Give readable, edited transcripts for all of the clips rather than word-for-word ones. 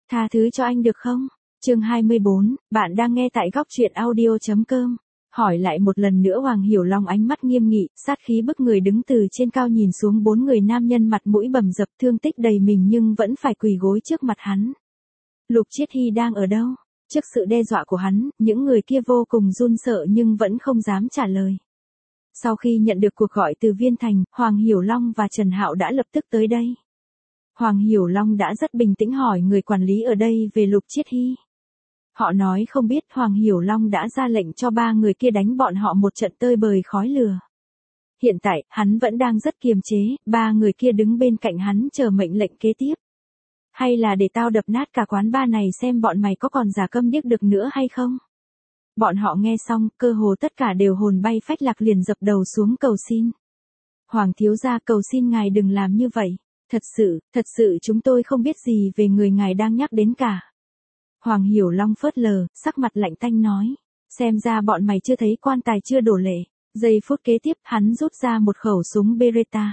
Tha thứ cho anh được không? Chương 24, bạn đang nghe tại góc truyện audio.com. Hỏi lại một lần nữa Hoàng Hiểu Long ánh mắt nghiêm nghị, sát khí bức người đứng từ trên cao nhìn xuống bốn người nam nhân mặt mũi bầm dập thương tích đầy mình nhưng vẫn phải quỳ gối trước mặt hắn. Lục Chiết Hy đang ở đâu? Trước sự đe dọa của hắn, những người kia vô cùng run sợ nhưng vẫn không dám trả lời. Sau khi nhận được cuộc gọi từ Viên Thành, Hoàng Hiểu Long và Trần Hạo đã lập tức tới đây. Hoàng Hiểu Long đã rất bình tĩnh hỏi người quản lý ở đây về Lục Chiết Hy. Họ nói không biết Hoàng Hiểu Long đã ra lệnh cho ba người kia đánh bọn họ một trận tơi bời khói lửa. Hiện tại, hắn vẫn đang rất kiềm chế, ba người kia đứng bên cạnh hắn chờ mệnh lệnh kế tiếp. Hay là để tao đập nát cả quán bar này xem bọn mày có còn giả câm điếc được nữa hay không? Bọn họ nghe xong, cơ hồ tất cả đều hồn bay phách lạc liền dập đầu xuống cầu xin. Hoàng thiếu gia cầu xin ngài đừng làm như vậy. Thật sự chúng tôi không biết gì về người ngài đang nhắc đến cả. Hoàng Hiểu Long phớt lờ, sắc mặt lạnh tanh nói. Xem ra bọn mày chưa thấy quan tài chưa đổ lệ. Giây phút kế tiếp hắn rút ra một khẩu súng Beretta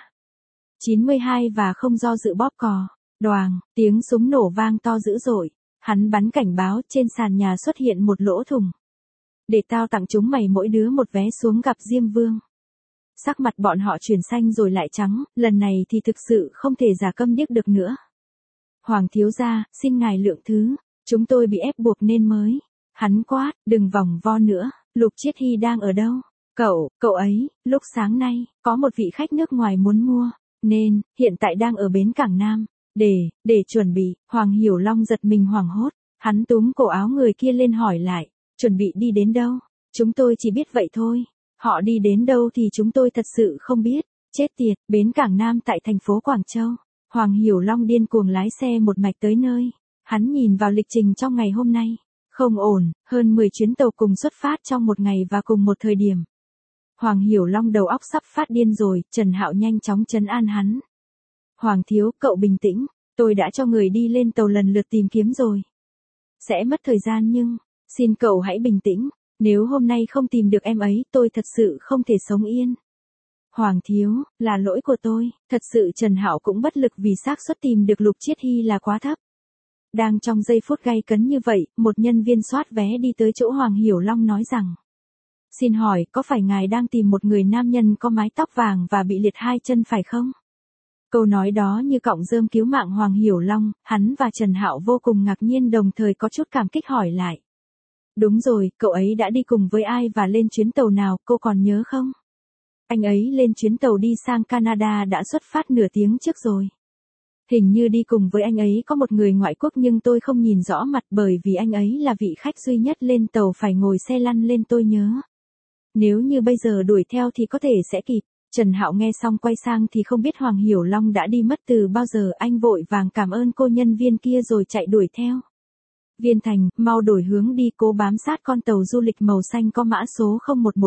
92 và không do dự bóp cò. Đoàng, tiếng súng nổ vang to dữ dội. Hắn bắn cảnh báo trên sàn nhà xuất hiện một lỗ thủng. Để tao tặng chúng mày mỗi đứa một vé xuống gặp Diêm Vương. Sắc mặt bọn họ chuyển xanh rồi lại trắng, lần này thì thực sự không thể giả câm điếc được nữa. Hoàng thiếu gia, xin ngài lượng thứ, chúng tôi bị ép buộc nên mới. Hắn quát, đừng vòng vo nữa, Lục Chiết Hy đang ở đâu? Cậu ấy, lúc sáng nay, có một vị khách nước ngoài muốn mua, nên, hiện tại đang ở bến Cảng Nam. Để chuẩn bị, Hoàng Hiểu Long giật mình hoảng hốt, hắn túm cổ áo người kia lên hỏi lại, chuẩn bị đi đến đâu? Chúng tôi chỉ biết vậy thôi. Họ đi đến đâu thì chúng tôi thật sự không biết. Chết tiệt, bến Cảng Nam tại thành phố Quảng Châu. Hoàng Hiểu Long điên cuồng lái xe một mạch tới nơi. Hắn nhìn vào lịch trình trong ngày hôm nay. Không ổn, hơn 10 chuyến tàu cùng xuất phát trong một ngày và cùng một thời điểm. Hoàng Hiểu Long đầu óc sắp phát điên rồi, Trần Hạo nhanh chóng trấn an hắn. Hoàng thiếu, cậu bình tĩnh, tôi đã cho người đi lên tàu lần lượt tìm kiếm rồi. Sẽ mất thời gian nhưng, xin cậu hãy bình tĩnh. Nếu hôm nay không tìm được em ấy, tôi thật sự không thể sống yên. Hoàng thiếu, là lỗi của tôi, thật sự Trần Hạo cũng bất lực vì xác suất tìm được Lục Chiết Hy là quá thấp. Đang trong giây phút gay cấn như vậy, một nhân viên soát vé đi tới chỗ Hoàng Hiểu Long nói rằng. Xin hỏi, có phải ngài đang tìm một người nam nhân có mái tóc vàng và bị liệt hai chân phải không? Câu nói đó như cọng rơm cứu mạng Hoàng Hiểu Long, hắn và Trần Hạo vô cùng ngạc nhiên đồng thời có chút cảm kích hỏi lại. Đúng rồi, cậu ấy đã đi cùng với ai và lên chuyến tàu nào, cô còn nhớ không? Anh ấy lên chuyến tàu đi sang Canada đã xuất phát nửa tiếng trước rồi. Hình như đi cùng với anh ấy có một người ngoại quốc nhưng tôi không nhìn rõ mặt bởi vì anh ấy là vị khách duy nhất lên tàu phải ngồi xe lăn lên tôi nhớ. Nếu như bây giờ đuổi theo thì có thể sẽ kịp. Trần Hạo nghe xong quay sang thì không biết Hoàng Hiểu Long đã đi mất từ bao giờ, anh vội vàng cảm ơn cô nhân viên kia rồi chạy đuổi theo. Viên Thành, mau đổi hướng đi, cố bám sát con tàu du lịch màu xanh có mã số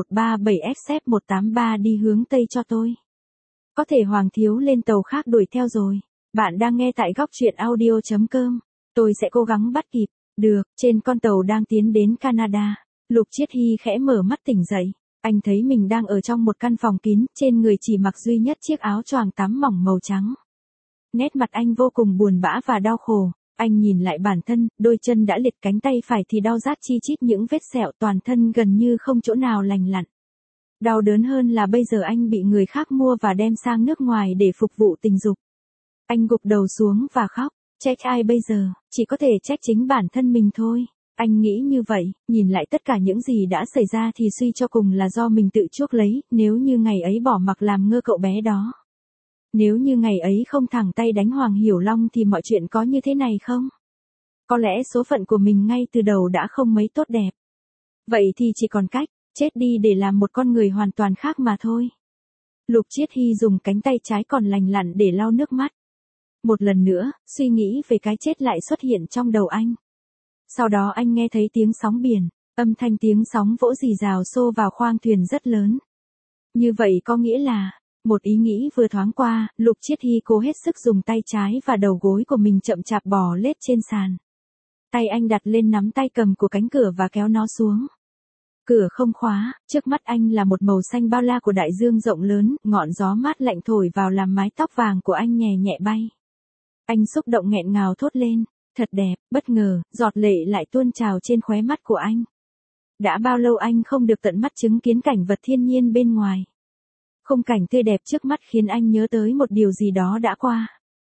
01137XF183 đi hướng Tây cho tôi. Có thể Hoàng thiếu lên tàu khác đuổi theo rồi. Bạn đang nghe tại góc truyện audio.com. Tôi sẽ cố gắng bắt kịp. Được, trên con tàu đang tiến đến Canada. Lục Chiết Hy khẽ mở mắt tỉnh dậy. Anh thấy mình đang ở trong một căn phòng kín, trên người chỉ mặc duy nhất chiếc áo choàng tắm mỏng màu trắng. Nét mặt anh vô cùng buồn bã và đau khổ. Anh nhìn lại bản thân, đôi chân đã liệt, cánh tay phải thì đau rát chi chít những vết sẹo, toàn thân gần như không chỗ nào lành lặn. Đau đớn hơn là bây giờ anh bị người khác mua và đem sang nước ngoài để phục vụ tình dục. Anh gục đầu xuống và khóc, trách ai bây giờ, chỉ có thể trách chính bản thân mình thôi. Anh nghĩ như vậy, nhìn lại tất cả những gì đã xảy ra thì suy cho cùng là do mình tự chuốc lấy, nếu như ngày ấy bỏ mặc làm ngơ cậu bé đó. Nếu như ngày ấy không thẳng tay đánh Hoàng Hiểu Long thì mọi chuyện có như thế này không? Có lẽ số phận của mình ngay từ đầu đã không mấy tốt đẹp. Vậy thì chỉ còn cách, chết đi để làm một con người hoàn toàn khác mà thôi. Lục Chiết Hy dùng cánh tay trái còn lành lặn để lau nước mắt. Một lần nữa, suy nghĩ về cái chết lại xuất hiện trong đầu anh. Sau đó anh nghe thấy tiếng sóng biển, âm thanh tiếng sóng vỗ rì rào xô vào khoang thuyền rất lớn. Như vậy có nghĩa là, một ý nghĩ vừa thoáng qua, Lục Chiết Hy cố hết sức dùng tay trái và đầu gối của mình chậm chạp bò lết trên sàn. Tay anh đặt lên nắm tay cầm của cánh cửa và kéo nó xuống. Cửa không khóa, trước mắt anh là một màu xanh bao la của đại dương rộng lớn, ngọn gió mát lạnh thổi vào làm mái tóc vàng của anh nhẹ nhẹ bay. Anh xúc động nghẹn ngào thốt lên, Thật đẹp, bất ngờ, giọt lệ lại tuôn trào trên khóe mắt của anh. Đã bao lâu anh không được tận mắt chứng kiến cảnh vật thiên nhiên bên ngoài. Khung cảnh tươi đẹp trước mắt khiến anh nhớ tới một điều gì đó đã qua.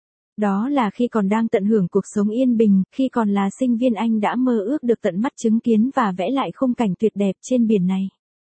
Đó là khi còn đang tận hưởng cuộc sống yên bình, khi còn là sinh viên anh đã mơ ước được tận mắt chứng kiến và vẽ lại khung cảnh tuyệt đẹp trên biển này.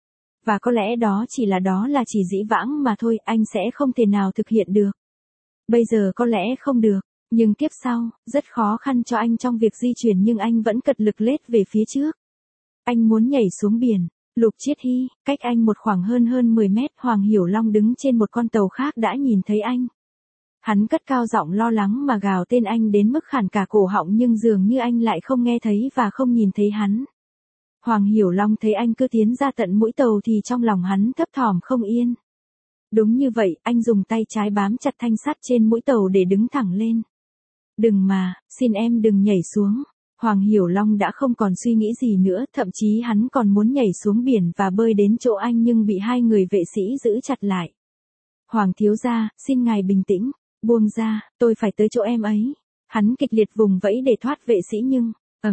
Và có lẽ đó là chỉ dĩ vãng mà thôi, anh sẽ không thể nào thực hiện được. Bây giờ có lẽ không được, nhưng kiếp sau, rất khó khăn cho anh trong việc di chuyển nhưng anh vẫn cật lực lết về phía trước. Anh muốn nhảy xuống biển. Lục Chiết Hy, cách anh một khoảng hơn 10 mét, Hoàng Hiểu Long đứng trên một con tàu khác đã nhìn thấy anh. Hắn cất cao giọng lo lắng mà gào tên anh đến mức khản cả cổ họng nhưng dường như anh lại không nghe thấy và không nhìn thấy hắn. Hoàng Hiểu Long thấy anh cứ tiến ra tận mũi tàu thì trong lòng hắn thấp thỏm không yên. Đúng như vậy, anh dùng tay trái bám chặt thanh sắt trên mũi tàu để đứng thẳng lên. Đừng mà, xin em đừng nhảy xuống. Hoàng Hiểu Long đã không còn suy nghĩ gì nữa, thậm chí hắn còn muốn nhảy xuống biển và bơi đến chỗ anh nhưng bị hai người vệ sĩ giữ chặt lại. Hoàng thiếu gia, xin ngài bình tĩnh, buông ra, tôi phải tới chỗ em ấy. Hắn kịch liệt vùng vẫy để thoát vệ sĩ nhưng,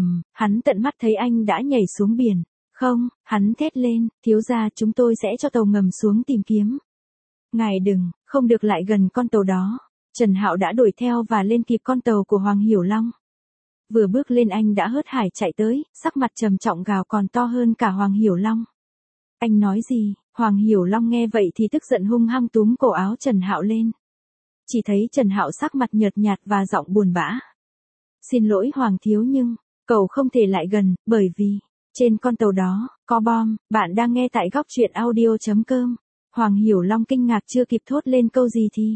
hắn tận mắt thấy anh đã nhảy xuống biển. Không, hắn thét lên, thiếu gia chúng tôi sẽ cho tàu ngầm xuống tìm kiếm. Ngài đừng, không được lại gần con tàu đó. Trần Hạo đã đuổi theo và lên kịp con tàu của Hoàng Hiểu Long. Vừa bước lên anh đã hớt hải chạy tới, sắc mặt trầm trọng gào còn to hơn cả Hoàng Hiểu Long. Anh nói gì? Hoàng Hiểu Long nghe vậy thì tức giận hung hăng túm cổ áo Trần Hạo lên. Chỉ thấy Trần Hạo sắc mặt nhợt nhạt và giọng buồn bã. Xin lỗi Hoàng thiếu nhưng, cậu không thể lại gần, bởi vì, trên con tàu đó, có bom. Bạn đang nghe tại góc truyện audio.com. Hoàng Hiểu Long kinh ngạc chưa kịp thốt lên câu gì thì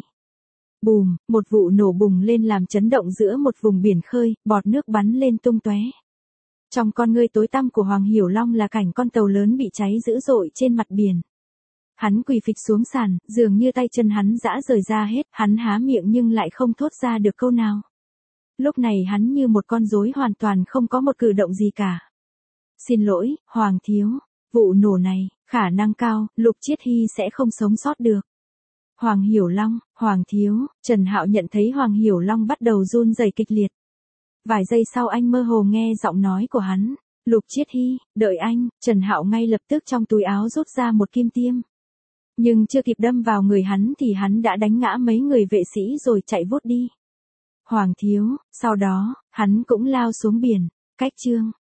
bùm, một vụ nổ bùng lên làm chấn động giữa một vùng biển khơi, bọt nước bắn lên tung tóe. Trong con ngươi tối tăm của Hoàng Hiểu Long là cảnh con tàu lớn bị cháy dữ dội trên mặt biển. Hắn quỳ phịch xuống sàn, dường như tay chân hắn rã rời ra hết, hắn há miệng nhưng lại không thốt ra được câu nào. Lúc này hắn như một con rối hoàn toàn không có một cử động gì cả. Xin lỗi, Hoàng thiếu, vụ nổ này, khả năng cao, Lục Chiết Hy sẽ không sống sót được. Hoàng Hiểu Long, Hoàng thiếu, Trần Hạo nhận thấy Hoàng Hiểu Long bắt đầu run rẩy kịch liệt. Vài giây sau anh mơ hồ nghe giọng nói của hắn. Lục Chiết Hy, đợi anh. Trần Hạo ngay lập tức trong túi áo rút ra một kim tiêm. Nhưng chưa kịp đâm vào người hắn thì hắn đã đánh ngã mấy người vệ sĩ rồi chạy vút đi. Hoàng thiếu, sau đó, hắn cũng lao xuống biển. Cách chương